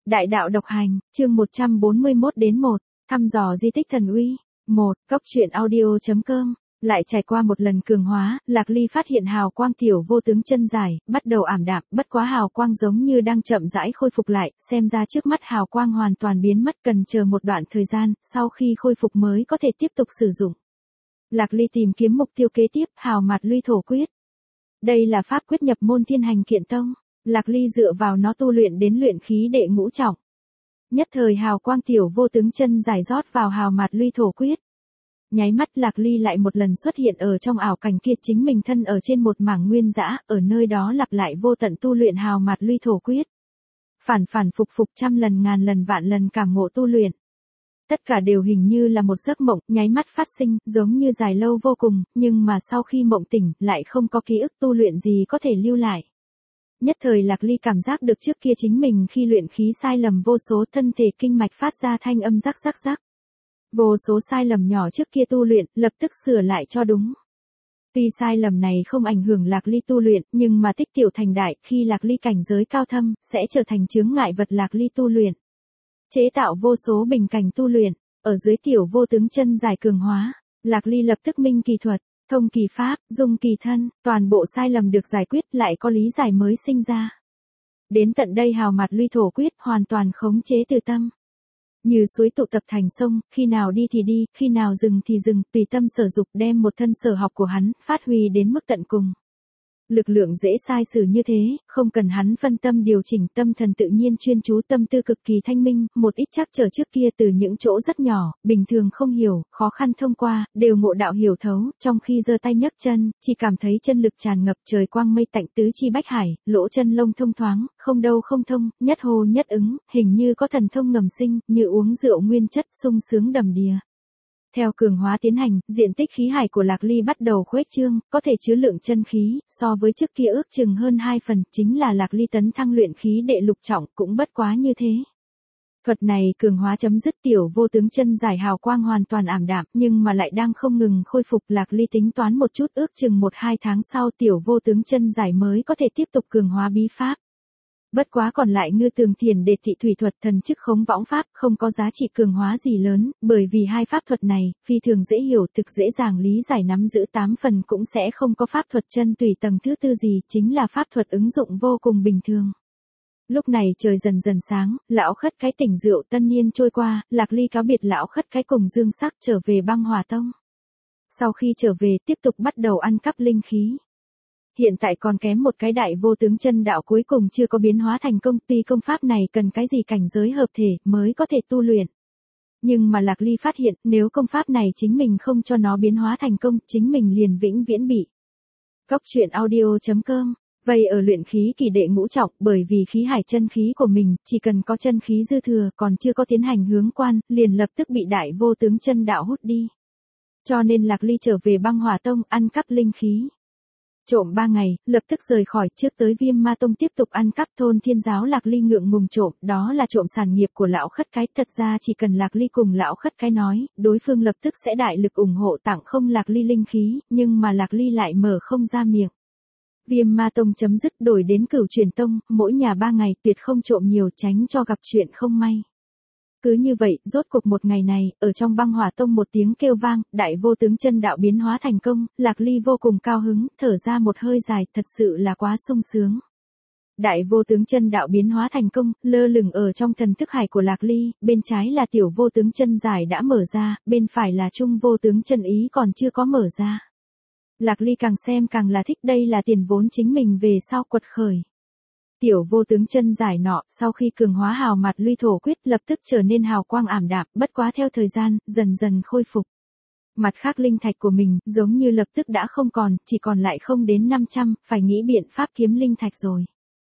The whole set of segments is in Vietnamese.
Đại đạo độc hành, chương 141 đến 1, thăm dò di tích thần uy. 1. Cốc truyện audio.com. Lại trải qua một lần cường hóa, Lạc Ly phát hiện hào quang tiểu vô tướng chân dài, bắt đầu ảm đạm, bất quá hào quang giống như đang chậm rãi khôi phục lại, xem ra trước mắt hào quang hoàn toàn biến mất, cần chờ một đoạn thời gian, sau khi khôi phục mới có thể tiếp tục sử dụng. Lạc Ly tìm kiếm mục tiêu kế tiếp, hào mạt luy thổ quyết. Đây là pháp quyết nhập môn Thiên Hành Kiện Tông. Lạc Ly dựa vào nó tu luyện đến luyện khí đệ ngũ trọng. Nhất thời hào quang tiểu vô tướng chân giải rót vào hào mạt luy thổ quyết. Nháy mắt Lạc Ly lại một lần xuất hiện ở trong ảo cảnh kia, chính mình thân ở trên một mảng nguyên dã, ở nơi đó lặp lại vô tận tu luyện hào mạt luy thổ quyết. Phản phục trăm lần ngàn lần vạn lần cảm ngộ tu luyện. Tất cả đều hình như là một giấc mộng, nháy mắt phát sinh, giống như dài lâu vô cùng, nhưng mà sau khi mộng tỉnh, lại không có ký ức tu luyện gì có thể lưu lại. Nhất thời Lạc Ly cảm giác được trước kia chính mình khi luyện khí sai lầm vô số, thân thể kinh mạch phát ra thanh âm rắc rắc rắc. Vô số sai lầm nhỏ trước kia tu luyện, lập tức sửa lại cho đúng. Tuy sai lầm này không ảnh hưởng Lạc Ly tu luyện, nhưng mà tích tiểu thành đại, khi Lạc Ly cảnh giới cao thâm, sẽ trở thành chướng ngại vật Lạc Ly tu luyện. Chế tạo vô số bình cảnh tu luyện, ở dưới tiểu vô tướng chân giải cường hóa, Lạc Ly lập tức minh kỳ thuật, thông kỳ pháp, dung kỳ thân, toàn bộ sai lầm được giải quyết, lại có lý giải mới sinh ra. Đến tận đây hào mạt luy thổ quyết hoàn toàn khống chế từ tâm. Như suối tụ tập thành sông, khi nào đi thì đi, khi nào dừng thì dừng, tùy tâm sở dục, đem một thân sở học của hắn phát huy đến mức tận cùng. Lực lượng dễ sai sử như thế, không cần hắn phân tâm điều chỉnh, tâm thần tự nhiên chuyên chú, tâm tư cực kỳ thanh minh, một ít trắc trở trước kia từ những chỗ rất nhỏ, bình thường không hiểu, khó khăn thông qua, đều ngộ đạo hiểu thấu, trong khi giơ tay nhấc chân, chỉ cảm thấy chân lực tràn ngập, trời quang mây tạnh, tứ chi bách hải, lỗ chân lông thông thoáng, không đâu không thông, nhất hô nhất ứng, hình như có thần thông ngầm sinh, như uống rượu nguyên chất, sung sướng đầm đìa. Theo cường hóa tiến hành, diện tích khí hải của Lạc Ly bắt đầu khuếch trương, có thể chứa lượng chân khí, so với trước kia ước chừng hơn 2 phần, chính là Lạc Ly tấn thăng luyện khí đệ lục trọng, cũng bất quá như thế. Thuật này cường hóa chấm dứt tiểu vô tướng chân giải hào quang hoàn toàn ảm đạm, nhưng mà lại đang không ngừng khôi phục. Lạc Ly tính toán một chút, ước chừng 1-2 tháng sau tiểu vô tướng chân giải mới có thể tiếp tục cường hóa bí pháp. Bất quá còn lại ngư tường thiền đệ thị thủy thuật, thần chức khống võng pháp không có giá trị cường hóa gì lớn, bởi vì hai pháp thuật này, phi thường dễ hiểu, thực dễ dàng lý giải, nắm giữ 8 phần cũng sẽ không có pháp thuật chân tùy tầng thứ tư gì, chính là pháp thuật ứng dụng vô cùng bình thường. Lúc này trời dần dần sáng, lão khất cái tỉnh rượu, tân niên trôi qua, Lạc Ly cáo biệt lão khất cái cùng Dương Sắc trở về Băng Hỏa Tông. Sau khi trở về tiếp tục bắt đầu ăn cắp linh khí. Hiện tại còn kém một cái đại vô tướng chân đạo cuối cùng chưa có biến hóa thành công, tuy công pháp này cần cái gì cảnh giới hợp thể mới có thể tu luyện. Nhưng mà Lạc Ly phát hiện, nếu công pháp này chính mình không cho nó biến hóa thành công, chính mình liền vĩnh viễn bị. Cốc truyện audio.com. Vậy ở luyện khí kỳ đệ ngũ trọng, bởi vì khí hải chân khí của mình, chỉ cần có chân khí dư thừa, còn chưa có tiến hành hướng quan, liền lập tức bị đại vô tướng chân đạo hút đi. Cho nên Lạc Ly trở về Băng Hỏa Tông, ăn cắp linh khí. Trộm 3 ngày, lập tức rời khỏi, trước tới Viêm Ma Tông tiếp tục ăn cắp. Thôn Thiên Giáo Lạc Ly ngượng ngùng trộm, đó là trộm sản nghiệp của lão khất cái, thật ra chỉ cần Lạc Ly cùng lão khất cái nói, đối phương lập tức sẽ đại lực ủng hộ tặng không Lạc Ly linh khí, nhưng mà Lạc Ly lại mở không ra miệng. Viêm Ma Tông chấm dứt, đổi đến Cửu Truyền Tông, mỗi nhà 3 ngày, tuyệt không trộm nhiều, tránh cho gặp chuyện không may. Cứ như vậy, rốt cuộc một ngày này, ở trong Băng Hỏa Tông một tiếng kêu vang, đại vô tướng chân đạo biến hóa thành công, Lạc Ly vô cùng cao hứng, thở ra một hơi dài, thật sự là quá sung sướng. Đại vô tướng chân đạo biến hóa thành công, lơ lửng ở trong thần thức hải của Lạc Ly, bên trái là tiểu vô tướng chân giải đã mở ra, bên phải là trung vô tướng chân ý còn chưa có mở ra. Lạc Ly càng xem càng là thích, đây là tiền vốn chính mình về sau quật khởi. Tiểu vô tướng chân giải nọ, sau khi cường hóa hào mạt luy thổ quyết, lập tức trở nên hào quang ảm đạm, bất quá theo thời gian, dần dần khôi phục. Mặt khác linh thạch của mình, giống như lập tức đã không còn, chỉ còn lại không đến 500, phải nghĩ biện pháp kiếm linh thạch rồi.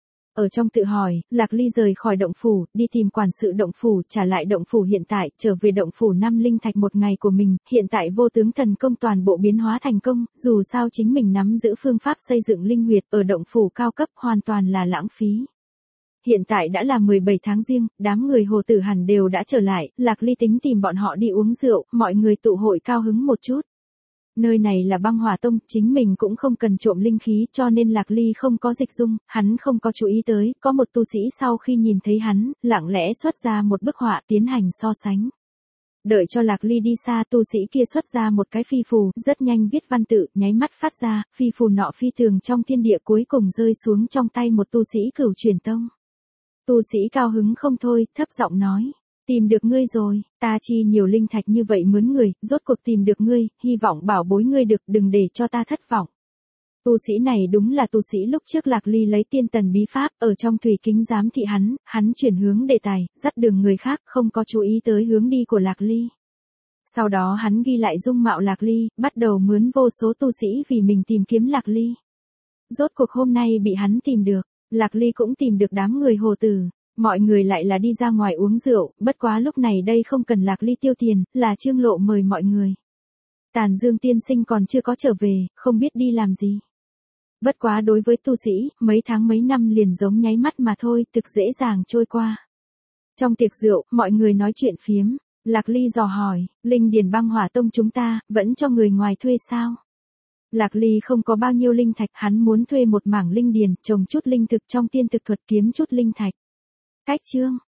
Ở trong tự hỏi, Lạc Ly rời khỏi động phủ, đi tìm quản sự động phủ, trả lại động phủ hiện tại, trở về động phủ 5 linh thạch một ngày của mình, hiện tại vô tướng thần công toàn bộ biến hóa thành công, dù sao chính mình nắm giữ phương pháp xây dựng linh huyệt, ở động phủ cao cấp hoàn toàn là lãng phí. Hiện tại đã là 17 tháng Giêng, đám người Hồ Tử hẳn đều đã trở lại, Lạc Ly tính tìm bọn họ đi uống rượu, mọi người tụ hội cao hứng một chút. Nơi này là băng hỏa tông, chính mình cũng không cần trộm linh khí cho nên Lạc Ly không có dịch dung, hắn không có chú ý tới, có một tu sĩ sau khi nhìn thấy hắn, lặng lẽ xuất ra một bức họa tiến hành so sánh. Đợi cho Lạc Ly đi xa, tu sĩ kia xuất ra một cái phi phù, rất nhanh viết văn tự, nháy mắt phát ra, phi phù nọ phi thường trong thiên địa cuối cùng rơi xuống trong tay một tu sĩ Cửu Truyền Tông. Tu sĩ cao hứng không thôi, thấp giọng nói. Tìm được ngươi rồi, ta chi nhiều linh thạch như vậy mướn người, rốt cuộc tìm được ngươi, hy vọng bảo bối ngươi được, đừng để cho ta thất vọng. Tu sĩ này đúng là tu sĩ lúc trước Lạc Ly lấy tiên tần bí pháp, ở trong thủy kính giám thị hắn chuyển hướng đề tài, dắt đường người khác, không có chú ý tới hướng đi của Lạc Ly. Sau đó hắn ghi lại dung mạo Lạc Ly, bắt đầu mướn vô số tu sĩ vì mình tìm kiếm Lạc Ly. Rốt cuộc hôm nay bị hắn tìm được, Lạc Ly cũng tìm được đám người hồ tử. Mọi người lại là đi ra ngoài uống rượu, bất quá lúc này đây không cần Lạc Ly tiêu tiền, là Trương Lộ mời mọi người. Tàn Dương tiên sinh còn chưa có trở về, không biết đi làm gì. Bất quá đối với tu sĩ, mấy tháng mấy năm liền giống nháy mắt mà thôi, thực dễ dàng trôi qua. Trong tiệc rượu, mọi người nói chuyện phiếm, Lạc Ly dò hỏi, linh điền băng hỏa tông chúng ta, vẫn cho người ngoài thuê sao? Lạc Ly không có bao nhiêu linh thạch, hắn muốn thuê một mảng linh điền, trồng chút linh thực trong tiên thực thuật kiếm chút linh thạch. Cách chương